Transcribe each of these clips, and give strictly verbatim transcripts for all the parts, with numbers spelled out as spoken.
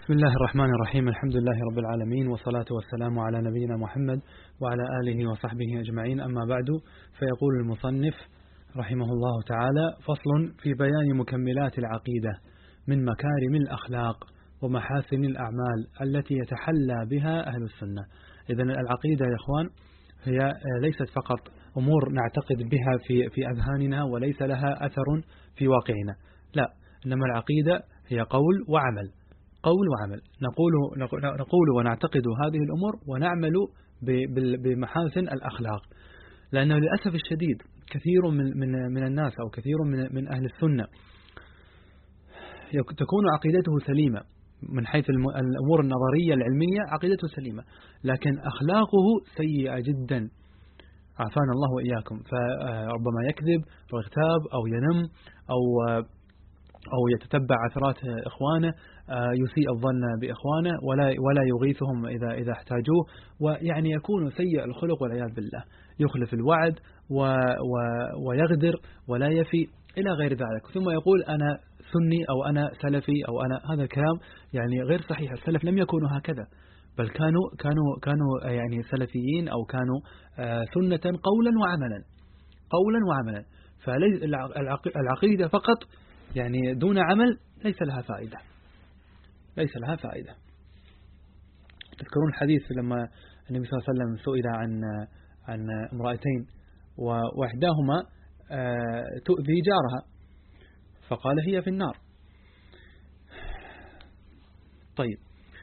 بسم الله الرحمن الرحيم. الحمد لله رب العالمين، والصلاة والسلام على نبينا محمد وعلى آله وصحبه أجمعين. أما بعد، فيقول المصنف رحمه الله تعالى: فصل في بيان مكملات العقيدة من مكارم الأخلاق ومحاسن الأعمال التي يتحلى بها أهل السنة. إذن العقيدة يا إخوان هي ليست فقط أمور نعتقد بها في في أذهاننا وليس لها أثر في واقعنا، لا، إنما العقيدة هي قول وعمل، قول وعمل، نقول نقول ونعتقد هذه الأمور ونعمل بمحاسن الأخلاق. لأنه للأسف الشديد كثير من من من الناس أو كثير من من أهل السنة تكون عقيدته سليمة من حيث الأمور النظرية العلمية، عقيدته سليمة، لكن أخلاقه سيئة جدا، عافانا الله وإياكم. فربما يكذب أو يغتاب أو ينم أو أو يتتبع عثرات إخوانه، يسيء الظن بإخوانه ولا ولا يغيثهم إذا إذا احتاجوه، ويعني يكون سيء الخلق والعياذ بالله، يخلف الوعد و و ويغدر ولا يفي إلى غير ذلك، ثم يقول أنا سني أو أنا سلفي أو أنا. هذا الكلام يعني غير صحيح. السلف لم يكونوا هكذا، بل كانوا كانوا كانوا يعني سلفيين أو كانوا سنة قولا وعملا، قولا وعملا. فالعقيدة فقط يعني دون عمل ليس لها فائدة، ليس لها فائدة. تذكرون الحديث لما النبي صلى الله عليه وسلم سئل عن عن امرأتين وإحداهما تؤذي جارها فقال هي في النار. طيب،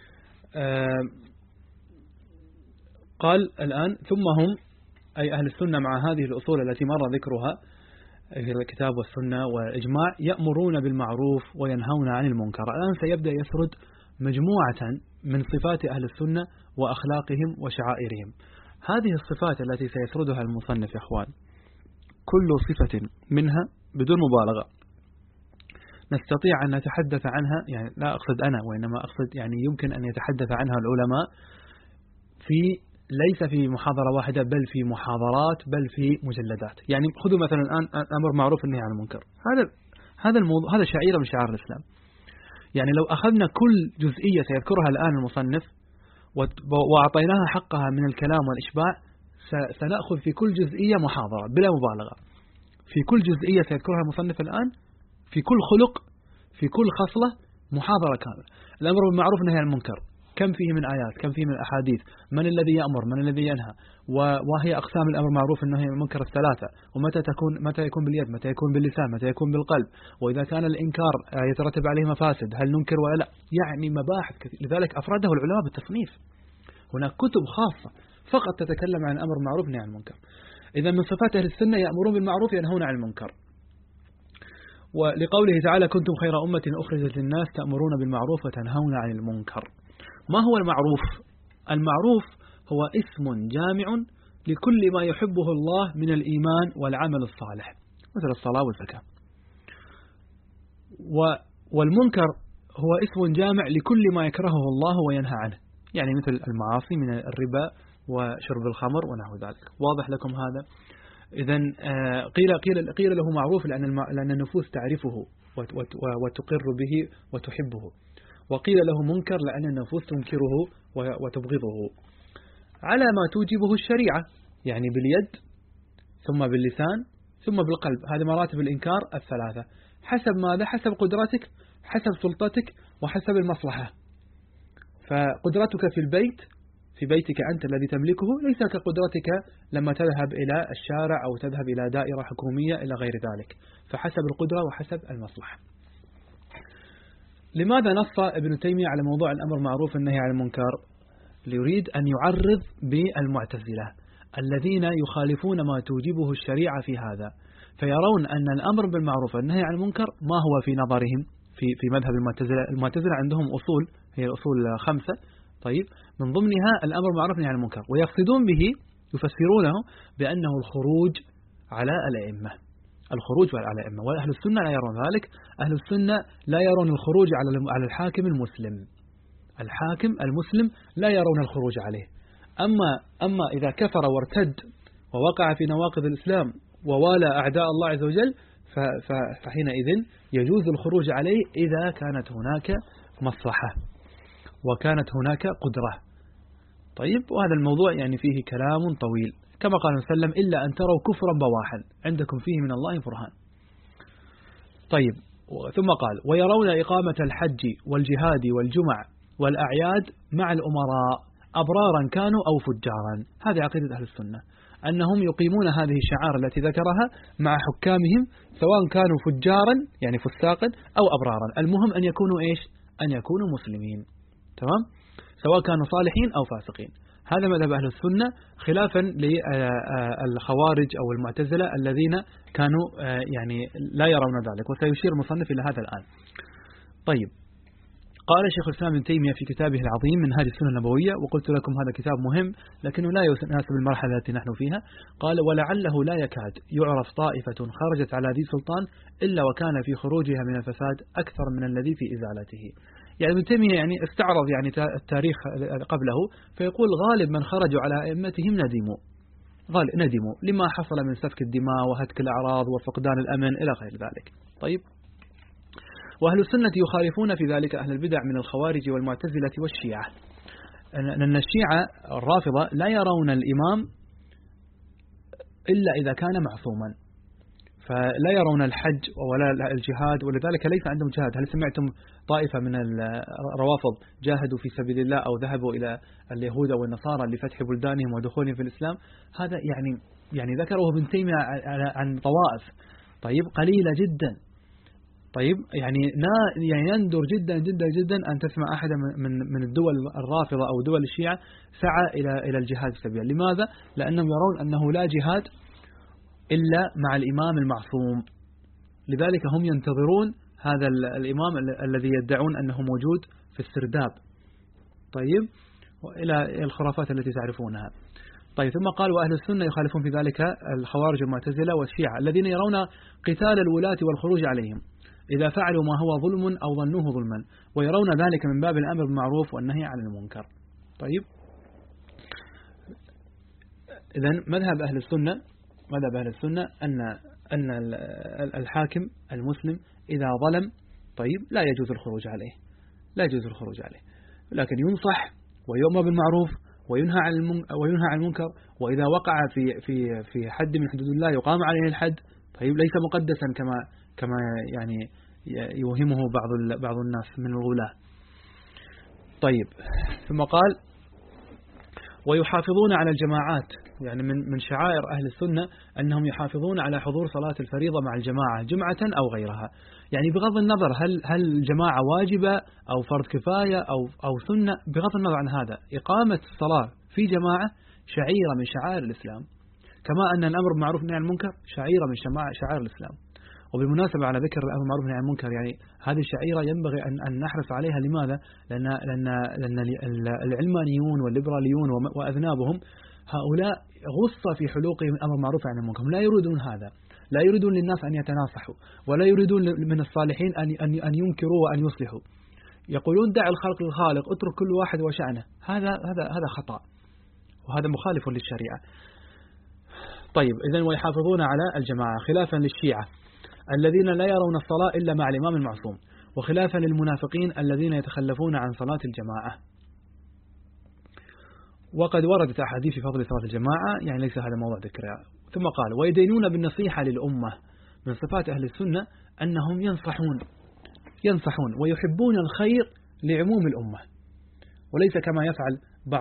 قال الآن ثم هم أي أهل السنة مع هذه الأصول التي مر ذكرها في الكتاب والسنة والإجماع يأمرون بالمعروف وينهون عن المنكر. الآن سيبدأ يسرد مجموعة من صفات أهل السنة وأخلاقهم وشعائرهم. هذه الصفات التي سيسردها المصنف يا أخوان، كل صفة منها بدون مبالغة نستطيع أن نتحدث عنها، يعني لا أقصد أنا وإنما أقصد يعني يمكن أن يتحدث عنها العلماء في ليس في محاضرة واحدة بل في محاضرات بل في مجلدات. يعني خذوا مثلا الآن أمر معروف والنهي عن المنكر، هذا هذا الموضوع، هذا شعيرة من شعائر الإسلام. يعني لو أخذنا كل جزئية سيذكرها الآن المصنف وأعطيناها حقها من الكلام والإشباع سنأخذ في كل جزئية محاضرة بلا مبالغة. في كل جزئية سيذكرها المصنف الآن، في كل خلق، في كل خصلة، محاضرة كاملة. الأمر بالمعروف والنهي عن المنكر كم فيه من آيات، كم فيه من أحاديث، من الذي يأمر، من الذي ينهى، وهي أقسام الأمر بالمعروف والنهي عن المنكر الثلاثة، ومتى تكون متى يكون باليد، متى يكون باللسان، متى يكون بالقلب، وإذا كان الإنكار يترتب عليه مفاسد هل ننكر ولا لا. يعني مباحث كثير، لذلك أفرده العلماء بالتصنيف. هناك كتب خاصة فقط تتكلم عن الأمر بالمعروف والنهي عن المنكر. إذا من صفات أهل السنة يأمرون بالمعروف ينهون عن المنكر. ولقوله تعالى: كنتم خير أمة أخرجت للناس تأمرون بالمعروف وتنهون عن المنكر. ما هو المعروف؟ المعروف هو اسم جامع لكل ما يحبه الله من الإيمان والعمل الصالح، مثل الصلاة والزكاة. والمنكر هو اسم جامع لكل ما يكرهه الله وينهى عنه، يعني مثل المعاصي من الربا وشرب الخمر ونحو ذلك. واضح لكم هذا؟ إذن قيل قيل قيل له معروف لأن لأن النفوس تعرفه وتقر به وتحبه، وقيل له منكر لأن النفوس تنكره وتبغضه على ما توجبه الشريعة، يعني باليد ثم باللسان ثم بالقلب. هذه مراتب الإنكار الثلاثة، حسب ماذا؟ حسب قدرتك، حسب سلطتك، وحسب المصلحة. فقدرتك في البيت، في بيتك أنت الذي تملكه، ليس كقدرتك لما تذهب إلى الشارع أو تذهب إلى دائرة حكومية إلى غير ذلك، فحسب القدرة وحسب المصلحة. لماذا نص ابن تيمية على موضوع الأمر معروف والنهي عن المنكر؟ ليريد أن يعرض بالمعتزلة الذين يخالفون ما توجبه الشريعة في هذا، فيرون أن الأمر بالمعروف والنهي عن المنكر ما هو في نظرهم في في مذهب المعتزلة. المعتزلة عندهم أصول، هي أصول خمسة، طيب، من ضمنها الأمر بالمعروف والنهي عن المنكر، ويقصدون به يفسرونه بأنه الخروج على الأئمة، الخروج على الأئمة. وأهل السنة لا يرون ذلك. أهل السنة لا يرون الخروج على على الحاكم المسلم، الحاكم المسلم لا يرون الخروج عليه. أما أما إذا كفر وارتد ووقع في نواقض الإسلام ووالى أعداء الله عز وجل فحينئذ يجوز الخروج عليه إذا كانت هناك مصلحة. وكانت هناك قدرة. طيب، وهذا الموضوع يعني فيه كلام طويل، كما قال صلى الله عليه وسلم: إلا أن تروا كفرا بواحا عندكم فيه من الله برهان. طيب، ثم قال: ويرون إقامة الحج والجهاد والجمع والأعياد مع الأمراء أبرارا كانوا أو فجارا. هذه عقيدة أهل السنة، أنهم يقيمون هذه الشعائر التي ذكرها مع حكامهم، سواء كانوا فجارا يعني فساقا أو أبرارا، المهم أن يكونوا إيش؟ أن يكونوا مسلمين. تمام؟ سواء كانوا صالحين أو فاسقين. هذا مذهب أهل السنة، خلافا للخوارج أو المعتزلة الذين كانوا يعني لا يرون ذلك، وسيشير المصنف إلى هذا الآن. طيب، قال شيخ الإسلام ابن تيمية في كتابه العظيم منهاج السنة النبوية، وقلت لكم هذا كتاب مهم لكنه لا يناسب المرحلة التي نحن فيها. قال: ولعله لا يكاد يعرف طائفة خرجت على ذي سلطان إلا وكان في خروجها من الفساد أكثر من الذي في إزالته. يعني ابن تيمية يعني استعرض يعني التاريخ قبله، فيقول غالب من خرجوا على أئمتهم ندموا غالب ندموا لما حصل من سفك الدماء وهتك الأعراض وفقدان الأمن إلى غير ذلك. طيب، وأهل السنة يخالفون في ذلك أهل البدع من الخوارج والمعتزلة والشيعة، لأن الشيعة الرافضة لا يرون الإمام إلا إذا كان معصوما، فلا يرون الحج ولا الجهاد، ولذلك ليس عندهم جهاد. هل سمعتم طائفة من الروافض جاهدوا في سبيل الله أو ذهبوا إلى اليهود والنصارى لفتح بلدانهم ودخولهم في الإسلام؟ هذا يعني يعني ذكره ابن تيمية عن طوائف، طيب، قليلة جدا. طيب، يعني يعني يندر جدا جدا جدا أن تسمع أحدا من من الدول الرافضة أو دول الشيعة سعى إلى إلى الجهاد في سبيل. لماذا؟ لأنهم يرون أنه لا جهاد إلا مع الإمام المعصوم، لذلك هم ينتظرون هذا الإمام الذي يدعون أنه موجود في السرداب. طيب، وإلى الخرافات التي تعرفونها. طيب، ثم قال: وأهل السنة يخالفون في ذلك الخوارج المعتزلة والشيعة الذين يرون قتال الولاة والخروج عليهم إذا فعلوا ما هو ظلم أو ظنوه ظلما، ويرون ذلك من باب الأمر بالمعروف والنهي عن المنكر. طيب، إذن مذهب أهل السنة مذهب أهل السنة أن أن الحاكم المسلم إذا ظلم، طيب، لا يجوز الخروج عليه لا يجوز الخروج عليه لكن ينصح ويؤمر بالمعروف وينهى عن وينهى عن المنكر، وإذا وقع في في في حد من حدود الله يقام عليه الحد. طيب، ليس مقدسا كما كما يعني يوهمه بعض بعض الناس من الغلاة. طيب، ثم قال: ويحافظون على الجماعات، يعني من من شعائر أهل السنة أنهم يحافظون على حضور صلاة الفريضة مع الجماعة جمعة أو غيرها، يعني بغض النظر هل هل الجماعة واجبة أو فرض كفاية أو أو سنة، بغض النظر عن هذا، إقامة الصلاة في جماعة شعيرة من شعائر الإسلام، كما أن الأمر بالمعروف والنهي عن المنكر شعيرة من شعائر الإسلام. وبالمناسبة على ذكر الأمر بالمعروف والنهي عن المنكر، يعني هذه الشعيرة ينبغي أن أن نحرص عليها. لماذا؟ لأن لأن لأن العلمانيون والليبراليون وأذنابهم هؤلاء غصة في حلوقهم الأمر بالمعروف والنهي عن المنكر، لا يريدون هذا، لا يريدون للناس أن يتناصحوا، ولا يريدون من الصالحين أن أن أن ينكروا وأن يصلحوا. يقولون: دع الخلق للخالق، اترك كل واحد وشأنه. هذا هذا هذا خطأ، وهذا مخالف للشريعة. طيب، إذن ويحافظون على الجماعة، خلافا للشيعة الذين لا يرون الصلاة إلا مع الإمام المعصوم، وخلافا للمنافقين الذين يتخلفون عن صلاة الجماعة. وقد وردت أحاديث في فضل صلاة الجماعة، يعني ليس هذا موضوع ذكرها. ثم قال: ويدينون بالنصيحة للأمة. من صفات أهل السنة أنهم ينصحون ينصحون ويحبون الخير لعموم الأمة، وليس كما يفعل بعض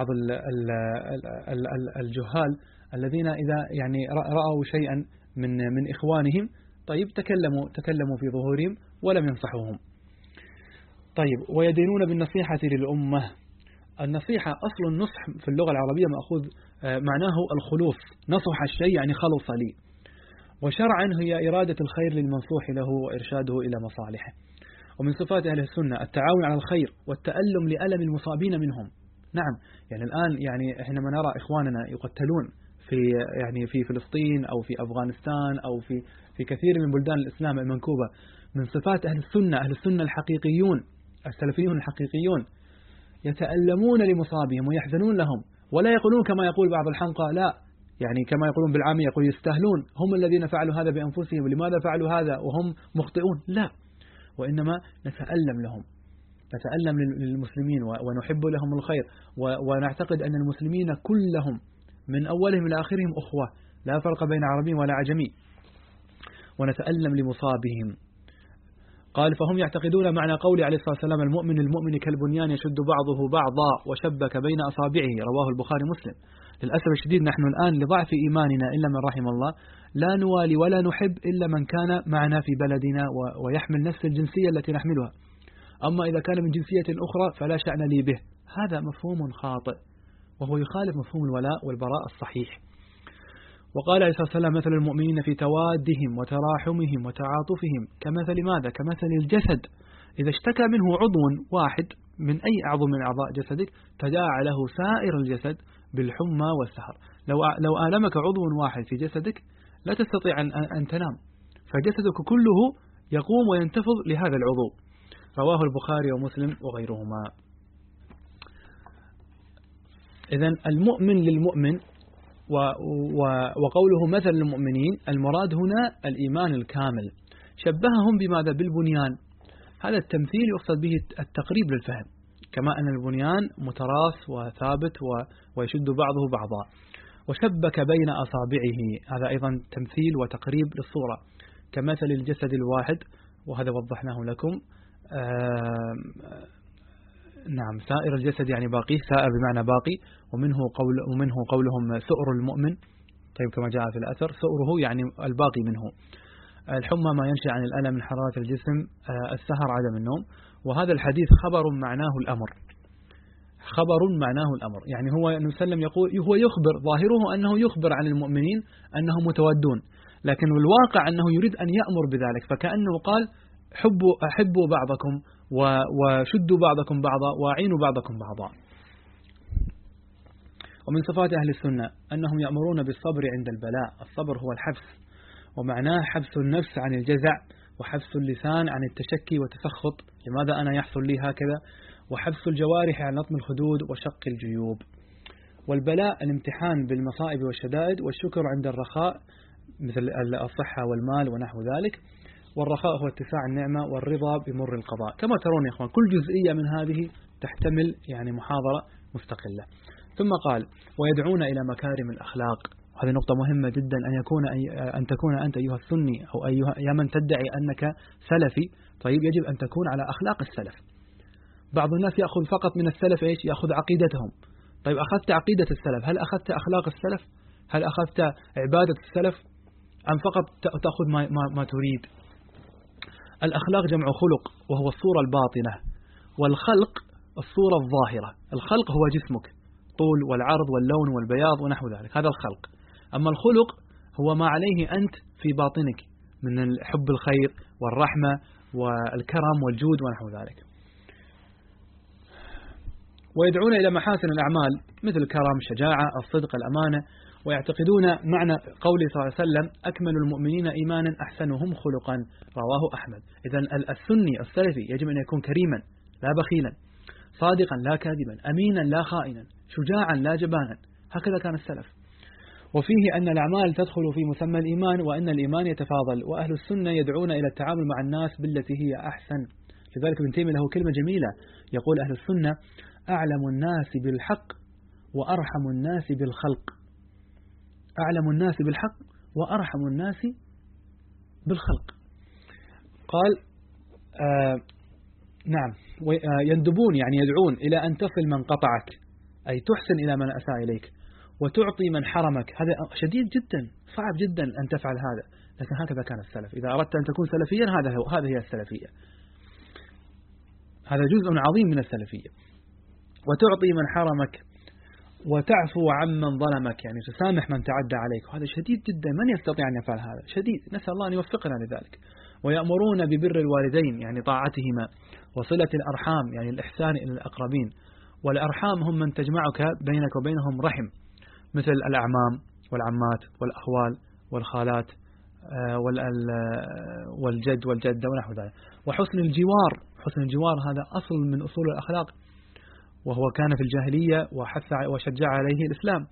الجهال الذين إذا يعني رأوا شيئا من من إخوانهم، طيب، تكلموا تكلموا في ظهورهم ولم ينصحوهم. طيب، ويدينون بالنصيحة للأمة. النصيحة أصل النصح في اللغة العربية مأخوذ معناه الخلوص، نصح الشيء يعني خلص لي، وشرعا هي إرادة الخير للمنصوح له وإرشاده إلى مصالحه. ومن صفات أهل السنة التعاون على الخير والتألم لألم المصابين منهم. نعم، يعني الآن يعني حينما نرى إخواننا يقتلون في يعني في فلسطين أو في أفغانستان أو في في كثير من بلدان الإسلام المنكوبة، من صفات أهل السنة أهل السنة الحقيقيون السلفيون الحقيقيون يتألمون لمصابهم ويحزنون لهم، ولا يقولون كما يقول بعض الحمقى، لا، يعني كما يقولون بالعامية، يقول يستاهلون، هم الذين فعلوا هذا بأنفسهم، لماذا فعلوا هذا وهم مخطئون؟ لا، وإنما نتألم لهم نتألم للمسلمين ونحب لهم الخير، ونعتقد أن المسلمين كلهم من أولهم إلى آخرهم أخوة لا فرق بين عربي ولا عجمي، ونتألم لمصابهم. قال فهم يعتقدون معنى قول عليه الصلاة والسلام المؤمن المؤمن كالبنيان يشد بعضه بعضا وشبك بين أصابعه، رواه البخاري مسلم. للأسف الشديد نحن الآن لضعف إيماننا إلا من رحم الله لا نوالي ولا نحب إلا من كان معنا في بلدنا ويحمل نفس الجنسية التي نحملها، أما إذا كان من جنسية أخرى فلا شأن لي به. هذا مفهوم خاطئ وهو يخالف مفهوم الولاء والبراء الصحيح. وقال عليه الصلاة والسلام مثل المؤمنين في توادهم وتراحمهم وتعاطفهم كمثل ماذا؟ كمثل الجسد إذا اشتكى منه عضو واحد من أي عضو من أعضاء جسدك تداعى له سائر الجسد بالحمى والسهر. لو لو آلمك عضو واحد في جسدك لا تستطيع أن أن تنام، فجسدك كله يقوم وينتفض لهذا العضو. رواه البخاري ومسلم وغيرهما. إذن المؤمن للمؤمن وقوله مثل المؤمنين المراد هنا الإيمان الكامل، شبههم بماذا؟ بالبنيان. هذا التمثيل يقصد به التقريب للفهم، كما أن البنيان متراص وثابت ويشد بعضه بعضا. وشبك بين أصابعه، هذا أيضا تمثيل وتقريب للصورة كمثل الجسد الواحد، وهذا وضحناه لكم. نعم سائر الجسد يعني باقي، سائر بمعنى باقي، ومنه قول ومنه قولهم سؤر المؤمن، طيب كما جاء في الأثر سؤره يعني الباقي منه. الحمى ما ينشأ عن الألم من حرارة الجسم، السهر عدم النوم. وهذا الحديث خبر معناه الأمر، خبر معناه الأمر، يعني هو النبي صلى الله عليه وسلم يقول هو يخبر، ظاهره أنه يخبر عن المؤمنين أنهم متودون، لكن الواقع أنه يريد أن يأمر بذلك، فكأنه قال حبوا أحبوا بعضكم وشدوا بعضكم بعضا وأعينوا بعضكم بعضا. ومن صفات أهل السنة أنهم يأمرون بالصبر عند البلاء. الصبر هو الحبس، ومعناه حبس النفس عن الجزع، وحبس اللسان عن التشكي والتسخط لماذا أنا يحصل لي هكذا، وحبس الجوارح عن لطم الخدود وشق الجيوب. والبلاء الامتحان بالمصائب والشدائد، والشكر عند الرخاء مثل الصحة والمال ونحو ذلك. والرخاء هو اتساع النعمة، والرضا بمر القضاء. كما ترون يا إخوان كل جزئية من هذه تحتمل يعني محاضرة مستقلة. ثم قال ويدعون إلى مكارم الأخلاق. هذه نقطة مهمة جدا، أن يكون أن تكون أنت أيها السني أو أيها يا من تدعي أنك سلفي، طيب يجب أن تكون على أخلاق السلف. بعض الناس يأخذ فقط من السلف إيش؟ يأخذ عقيدتهم. طيب أخذت عقيدة السلف، هل أخذت أخلاق السلف؟ هل أخذت عبادة السلف؟ أم فقط تأخذ ما, ما, ما تريد؟ الأخلاق جمع خلق، وهو الصورة الباطنة، والخلق الصورة الظاهرة. الخلق هو جسمك، طول والعرض واللون والبياض ونحو ذلك، هذا الخلق. أما الخلق هو ما عليه أنت في باطنك من حب الخير والرحمة والكرم والجود ونحو ذلك. ويدعون إلى محاسن الأعمال مثل الكرم، شجاعة، الصدق، الأمانة. ويعتقدون معنى قوله صلى الله عليه وسلم أكمل المؤمنين إيمانا أحسنهم خلقا، رواه أحمد. إذن السني السلفي يجب أن يكون كريما لا بخيلا، صادقا لا كاذبا، أمينا لا خائنا، شجاعا لا جبانا، هكذا كان السلف. وفيه أن الأعمال تدخل في مسمى الإيمان، وأن الإيمان يتفاضل. وأهل السنة يدعون إلى التعامل مع الناس بالتي هي أحسن. لذلك ابن تيمية له كلمة جميلة يقول أهل السنة أعلم الناس بالحق وأرحم الناس بالخلق. أعلم الناس بالحق وأرحم الناس بالخلق. قال آه نعم يندبون يعني يدعون إلى أن تصل من قطعك، أي تحسن إلى من أساء إليك، وتعطي من حرمك. هذا شديد جدا، صعب جدا أن تفعل هذا، لكن هكذا كان السلف. إذا أردت أن تكون سلفيا هذا هو هذه هي السلفية، هذا جزء عظيم من السلفية. وتعطي من حرمك، وتعفو عمن ظلمك، يعني تسامح من تعدى عليك. وهذا شديد جدا، من يستطيع أن يفعل هذا؟ شديد، نسأل الله أن يوفقنا لذلك. ويأمرون ببر الوالدين يعني طاعتهما، وصلة الأرحام يعني الإحسان إلى الأقربين. والأرحام هم من تجمعك بينك وبينهم رحم، مثل الأعمام والعمات والأخوال والخالات والجد والجدة ونحو ذلك. وحسن الجوار، حسن الجوار هذا أصل من أصول الأخلاق، وهو كان في الجاهلية وحث وشجع عليه الإسلام.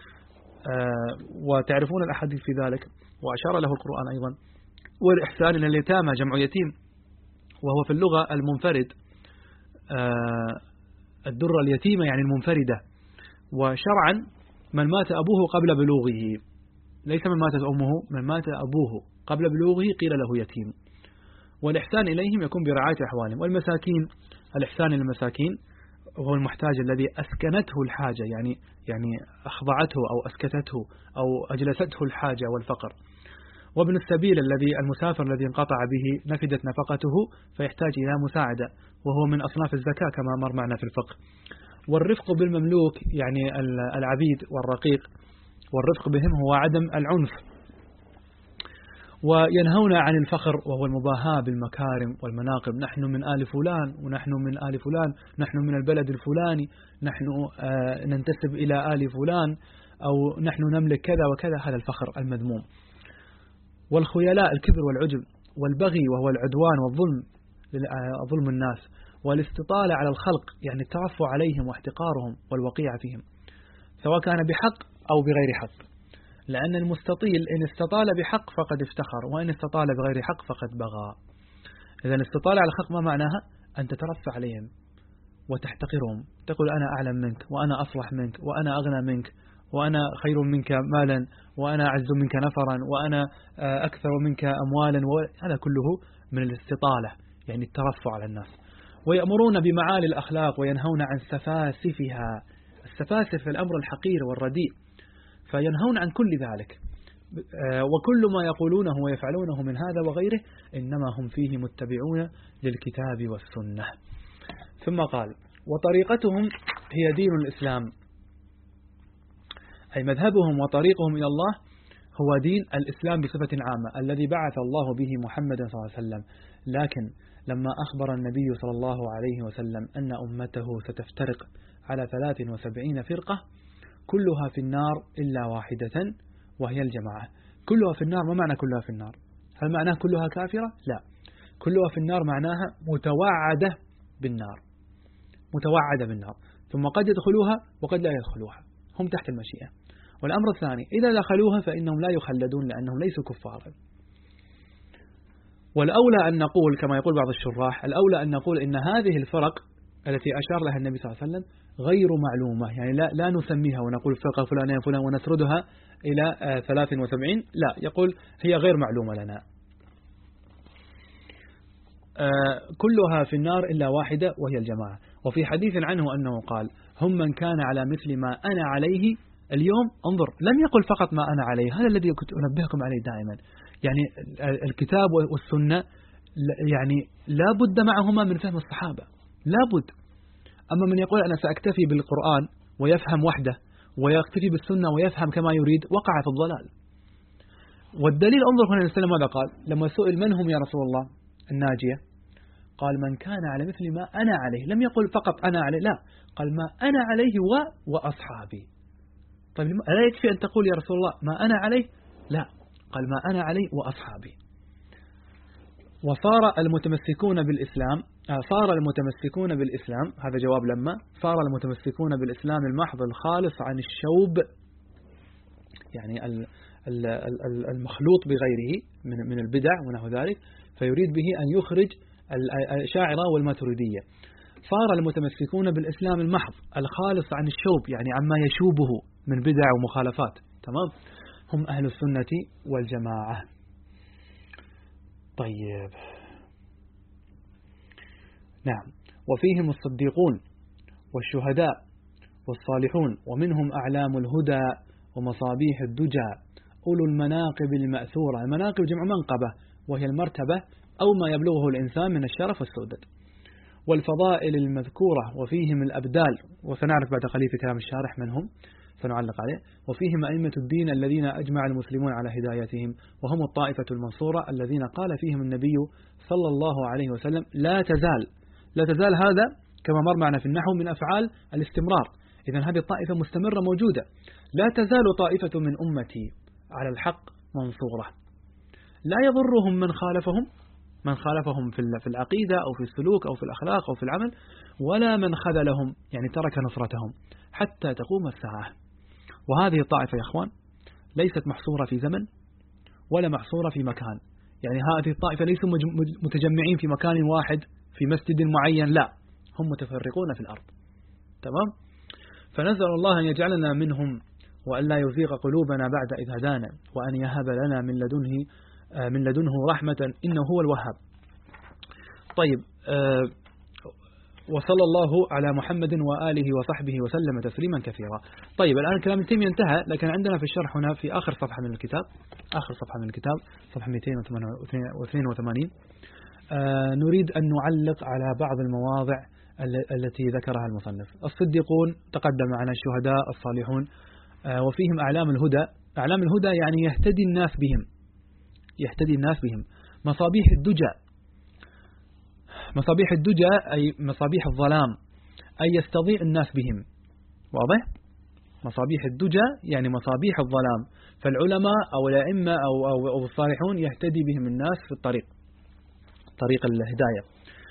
وتعرفون الأحاديث في ذلك، وأشار له القرآن أيضا. والإحسان إلى اليتامى جمع يتيم، وهو في اللغة المنفرد الدرة اليتيمة يعني المنفردة. وشرعا من مات أبوه قبل بلوغه، ليس من ماتت أمه، من مات أبوه قبل بلوغه قيل له يتيم. والإحسان إليهم يكون برعاية أحوالهم. والمساكين، الإحسان للمساكين هو المحتاج الذي أسكنته الحاجة، يعني يعني أخضعته أو أسكتته أو أجلسته الحاجة والفقر. وابن السبيل الذي المسافر الذي انقطع به نفدت نفقته فيحتاج إلى مساعدة، وهو من أصناف الزكاة كما مر معنا في الفقه. والرفق بالمملوك يعني العبيد والرقيق، والرفق بهم هو عدم العنف. وينهون عن الفخر وهو المباهاة بالمكارم والمناقب، نحن من آل فلان ونحن من آل فلان، نحن من البلد الفلاني، نحن آه ننتسب إلى آل فلان، أو نحن نملك كذا وكذا، هذا الفخر المذموم. والخيلاء الكبر والعجب، والبغي وهو العدوان والظلم، ظلم الناس، والاستطالة على الخلق يعني الترفع عليهم واحتقارهم والوقيع فيهم، سواء كان بحق أو بغير حق، لأن المستطيل إن استطال بحق فقد افتخر، وإن استطال بغير حق فقد بغى. إذا الاستطالة على الخلق ما معناها؟ أن تترفع عليهم وتحتقرهم، تقول أنا أعلم منك، وأنا أصلح منك، وأنا أغنى منك، وأنا خير منك مالا، وأنا أعز منك نفرا، وأنا أكثر منك أموالا، هذا كله من الاستطالة يعني الترفع على الناس. ويأمرون بمعالي الأخلاق وينهون عن سفاسفها، السفاسف الأمر الحقير والرديء، فينهون عن كل ذلك. وكل ما يقولونه ويفعلونه من هذا وغيره إنما هم فيه متبعون للكتاب والسنة. ثم قال وطريقتهم هي دين الإسلام، أي مذهبهم وطريقهم إلى الله هو دين الإسلام بصفة عامة الذي بعث الله به محمد صلى الله عليه وسلم. لكن لما أخبر النبي صلى الله عليه وسلم أن أمته ستفترق على ثلاث وسبعين فرقة كلها في النار إلا واحدة وهي الجماعة. كلها في النار، ما معنى كلها في النار؟ هل معناه كلها كافرة؟ لا، كلها في النار معناها متوعدة بالنار، متوعدة بالنار، ثم قد يدخلوها وقد لا يدخلوها، هم تحت المشيئة. والأمر الثاني إذا دخلوها فإنهم لا يخلدون لأنهم ليسوا كفارا. والأولى أن نقول كما يقول بعض الشراح، الأولى أن نقول إن هذه الفرق التي أشار لها النبي صلى الله عليه وسلم غير معلومة، يعني لا, لا نسميها ونقول فرقة فلانية فلان ونسردها إلى ثلاث وسبعين، لا، يقول هي غير معلومة لنا، كلها في النار إلا واحدة وهي الجماعة. وفي حديث عنه أنه قال هم من كان على مثل ما أنا عليه اليوم. انظر، لم يقل فقط ما أنا عليه، هذا الذي كنت أنبهكم عليه دائما، يعني الكتاب والسنة يعني لا بد معهما من فهم الصحابة، لا بد. أما من يقول أنا سأكتفي بالقرآن ويفهم وحده ويكتفي بالسنة ويفهم كما يريد وقع في الضلال. والدليل انظر هنا السلام ماذا قال لما سئل من هم يا رسول الله الناجية، قال من كان على مثل ما أنا عليه، لم يقل فقط أنا عليه، لا، قال ما أنا عليه و... وأصحابي. طيب لا يكفي أن تقول يا رسول الله ما أنا عليه، لا، قال ما أنا عليه وأصحابي. وصار المتمسكون بالإسلام صار المتمسكون بالإسلام هذا جواب لما صار المتمسكون بالإسلام المحض الخالص عن الشوب، يعني المخلوط بغيره من من البدع ونحو ذلك، فيريد به أن يخرج الأشاعرة والماتريدية. صار المتمسكون بالإسلام المحض الخالص عن الشوب، يعني عما يشوبه من بدع ومخالفات، تمام، هم أهل السنة والجماعة. طيب، نعم. وفيهم الصديقون والشهداء والصالحون، ومنهم أعلام الهدى ومصابيح الدجى أولو المناقب المأثورة. المناقب جمع منقبة وهي المرتبة أو ما يبلغه الإنسان من الشرف والسؤدد. والفضائل المذكورة وفيهم الأبدال، وسنعرف بعد قليل في كلام الشارح من هم سنعلق عليه. وفيهم أئمة الدين الذين أجمع المسلمون على هدايتهم، وهم الطائفة المنصورة الذين قال فيهم النبي صلى الله عليه وسلم لا تزال. لا تزال هذا كما مر معنا في النحو من أفعال الاستمرار، إذن هذه الطائفة مستمرة موجودة. لا تزال طائفة من أمتي على الحق منصورة، لا يضرهم من خالفهم من خالفهم في العقيدة أو في السلوك أو في الأخلاق أو في العمل، ولا من خذلهم يعني ترك نصرتهم حتى تقوم الساعة. وهذه الطائفة يا أخوان ليست محصورة في زمن ولا محصورة في مكان، يعني هذه الطائفة ليسوا متجمعين في مكان واحد في مسجد معين، لا، هم متفرقون في الأرض. تمام. فنسأل الله أن يجعلنا منهم وأن لا يزيغ قلوبنا بعد إذ هدانا وأن يهب لنا من لدنه من لدنه رحمة إنه هو الوهاب. طيب، وصلى الله على محمد وآله وصحبه وسلم تسليما كثيرا. طيب، الآن كلام التيمي انتهى، لكن عندنا في الشرح هنا في آخر صفحة من الكتاب، آخر صفحة من الكتاب صفحة مئتين واثنين وثمانين، آه نريد أن نعلق على بعض المواضع التي ذكرها المصنف. الصديقون تقدم معنا، الشهداء، الصالحون، آه وفيهم أعلام الهدى. أعلام الهدى يعني يهتدي الناس بهم، يهتدي الناس بهم. مصابيح الدجى، مصابيح الدجى أي مصابيح الظلام، أي يستضيء الناس بهم. واضح؟ مصابيح الدجى يعني مصابيح الظلام، فالعلماء أو الأئمة أو, أو, أو الصالحون يهتدي بهم الناس في الطريق، طريق الهداية.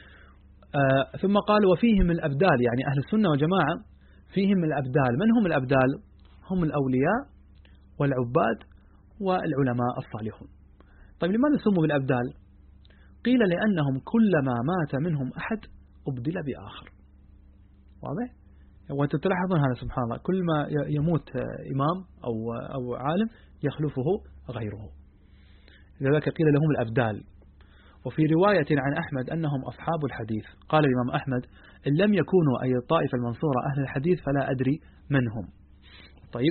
آه ثم قال وفيهم الأبدال، يعني أهل السنة والجماعة فيهم الأبدال. من هم الأبدال؟ هم الأولياء والعباد والعلماء الصالحون. طيب، لماذا سموا بالأبدال؟ قيل لأنهم كلما مات منهم أحد أبدل بآخر. واضح؟ وتلاحظون هذا سبحان الله، كل ما يموت إمام أو أو عالم يخلفه غيره، لذلك قيل لهم الأبدال. وفي رواية عن أحمد أنهم أصحاب الحديث، قال الإمام أحمد إن لم يكونوا أي الطائفة المنصورة أهل الحديث فلا أدري من هم. طيب،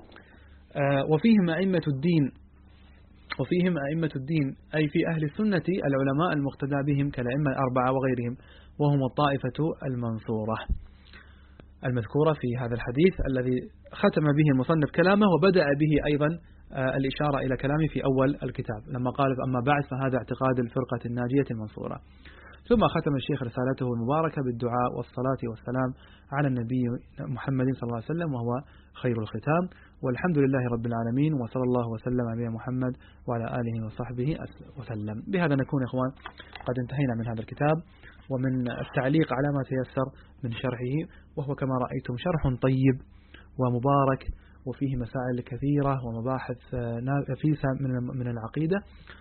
آه وفيهم أئمة الدين، وفيهم أئمة الدين أي في أهل السنة العلماء المقتدى بهم كالأئمة الأربعة وغيرهم، وهم الطائفة المنصورة المذكورة في هذا الحديث الذي ختم به المصنف كلامه، وبدأ به أيضا الإشارة إلى كلامه في أول الكتاب لما قال أما بعد فهذا اعتقاد الفرقة الناجية المنصورة. ثم ختم الشيخ رسالته المباركة بالدعاء والصلاة والسلام على النبي محمد صلى الله عليه وسلم وهو خير الختام، والحمد لله رب العالمين، وصلى الله وسلم على محمد وعلى آله وصحبه وسلم. بهذا نكون يا إخوان قد انتهينا من هذا الكتاب ومن التعليق على ما تيسر من شرحه، وهو كما رأيتم شرح طيب ومبارك وفيه مسائل كثيرة ومباحث نفيسة من العقيدة.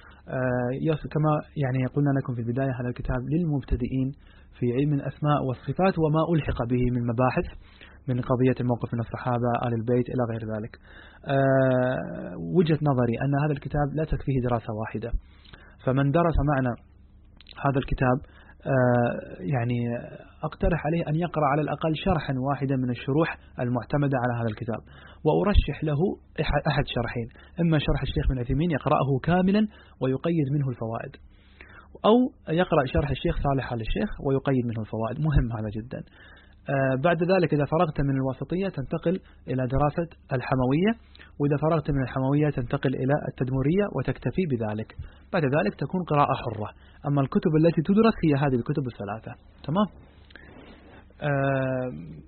كما يعني قلنا لكم في البداية هذا الكتاب للمبتدئين في علم الأسماء والصفات وما ألحق به من مباحث من قضية الموقف من الصحابة آل البيت إلى غير ذلك. وجهة نظري أن هذا الكتاب لا تكفيه دراسة واحدة، فمن درس معنا هذا الكتاب يعني أقترح عليه أن يقرأ على الأقل شرحا واحدا من الشروح المعتمدة على هذا الكتاب، وأرشح له أحد شرحين، إما شرح الشيخ بن عثيمين يقرأه كاملا ويقيد منه الفوائد، أو يقرأ شرح الشيخ صالح آل الشيخ ويقيد منه الفوائد. مهم هذا جدا. بعد ذلك إذا فرغت من الواسطية تنتقل إلى دراسة الحموية، وإذا فرغت من الحموية تنتقل إلى التدمرية وتكتفي بذلك. بعد ذلك تكون قراءة حرة. أما الكتب التي تدرس هي هذه الكتب الثلاثة. تمام. أه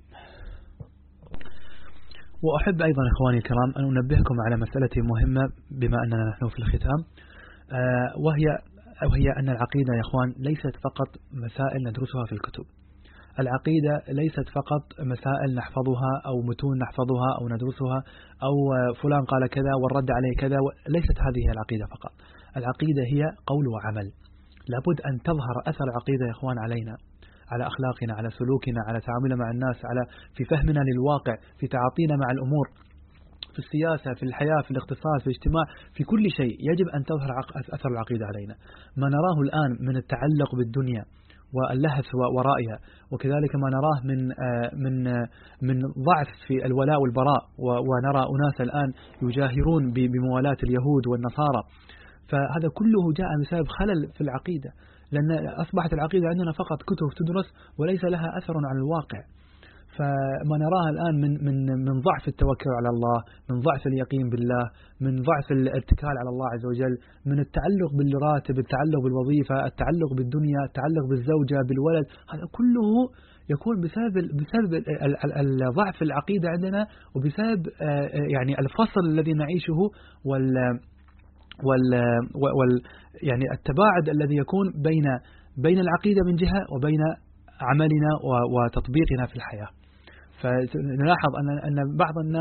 وأحب أيضا إخواني الكرام أن أنبهكم على مسألة مهمة بما أننا نحن في الختام، أه وهي وهي أن العقيدة يا إخوان ليست فقط مسائل ندرسها في الكتب. العقيدة ليست فقط مسائل نحفظها أو متون نحفظها أو ندرسها أو فلان قال كذا والرد عليه كذا، ليست هذه العقيدة فقط. العقيدة هي قول وعمل. لابد أن تظهر أثر العقيدة يا إخوان علينا، على أخلاقنا، على سلوكنا، على تعاملنا مع الناس، على في فهمنا للواقع، في تعاطينا مع الأمور، في السياسة، في الحياة، في الاقتصاد، في الاجتماع، في كل شيء يجب أن تظهر أثر العقيدة علينا. ما نراه الآن من التعلق بالدنيا واللهث ورائها، وكذلك ما نراه من من من ضعف في الولاء والبراء، ونرى أناس الآن يجاهرون بموالاة اليهود والنصارى، فهذا كله جاء بسبب خلل في العقيدة، لأن أصبحت العقيدة عندنا فقط كتب تدرس وليس لها أثر على الواقع. فما نراه الآن من من من ضعف التوكل على الله، من ضعف اليقين بالله، من ضعف الاتكال على الله عز وجل، من التعلق بالراتب، التعلق بالوظيفة، التعلق بالدنيا، التعلق بالزوجة، بالولد، هذا كله يكون بسبب بسبب ضعف العقيدة عندنا، وبسبب يعني الفصل الذي نعيشه وال وال وال يعني التباعد الذي يكون بين بين العقيدة من جهة وبين عملنا وتطبيقنا في الحياة. فنلاحظ أن أن بعض الناس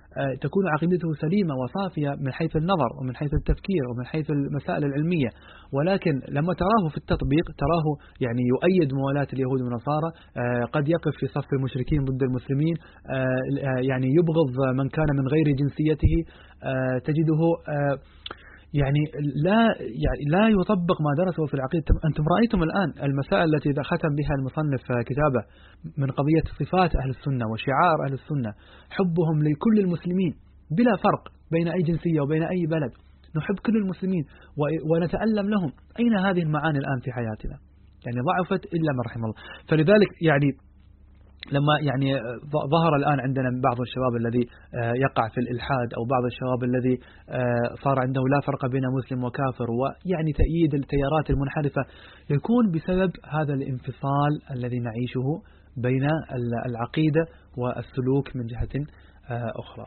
تكون عقيدته سليمة وصافية من حيث النظر ومن حيث التفكير ومن حيث المسائل العلمية، ولكن لما تراه في التطبيق تراه يعني يؤيد موالاة اليهود والنصارى، قد يقف في صف المشركين ضد المسلمين، يعني يبغض من كان من غير جنسيته، تجده يعني لا يعني لا يطبق ما درسه في العقيدة. أنتم رأيتم الآن المسائل التي ختم بها المصنف كتابه من قضية صفات أهل السنة وشعار أهل السنة، حبهم لكل المسلمين بلا فرق بين أي جنسية وبين أي بلد، نحب كل المسلمين ونتألم لهم. أين هذه المعاني الآن في حياتنا؟ يعني ضعفت إلا من رحم الله. فلذلك يعني لما يعني ظهر الآن عندنا بعض الشباب الذي يقع في الإلحاد، أو بعض الشباب الذي صار عنده لا فرق بين مسلم وكافر، ويعني تأييد التيارات المنحرفة، يكون بسبب هذا الانفصال الذي نعيشه بين العقيدة والسلوك من جهة أخرى.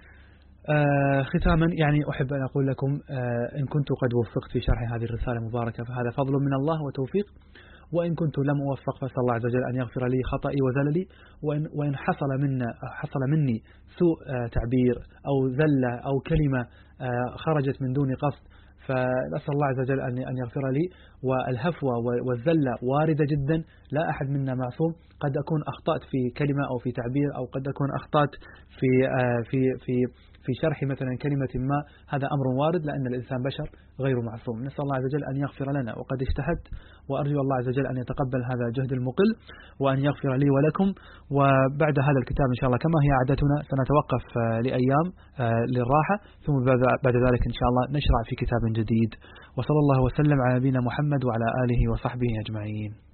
ختاما يعني أحب أن أقول لكم إن كنت قد وفقت في شرح هذه الرسالة المباركة فهذا فضل من الله وتوفيق، وإن كنت لم أوفق فأسأل الله عز وجل أن يغفر لي خطئي وزللي، وإن, وإن حصل, من حصل مني سوء تعبير أو زلة أو كلمة خرجت من دون قصد فأسأل الله عز وجل أن يغفر لي. والهفوة والزلة واردة جدا، لا أحد منا معصوم، قد أكون أخطأت في كلمة أو في تعبير، أو قد أكون أخطأت في في في في شرح مثلا كلمة ما، هذا أمر وارد لأن الإنسان بشر غير معصوم. نسأل الله عز وجل أن يغفر لنا، وقد اجتهدت وأرجو الله عز وجل أن يتقبل هذا الجهد المقل وأن يغفر لي ولكم. وبعد هذا الكتاب إن شاء الله كما هي عادتنا سنتوقف لأيام للراحة، ثم بعد ذلك إن شاء الله نشرع في كتاب جديد. وصلى الله وسلم على نبينا محمد وعلى آله وصحبه أجمعين.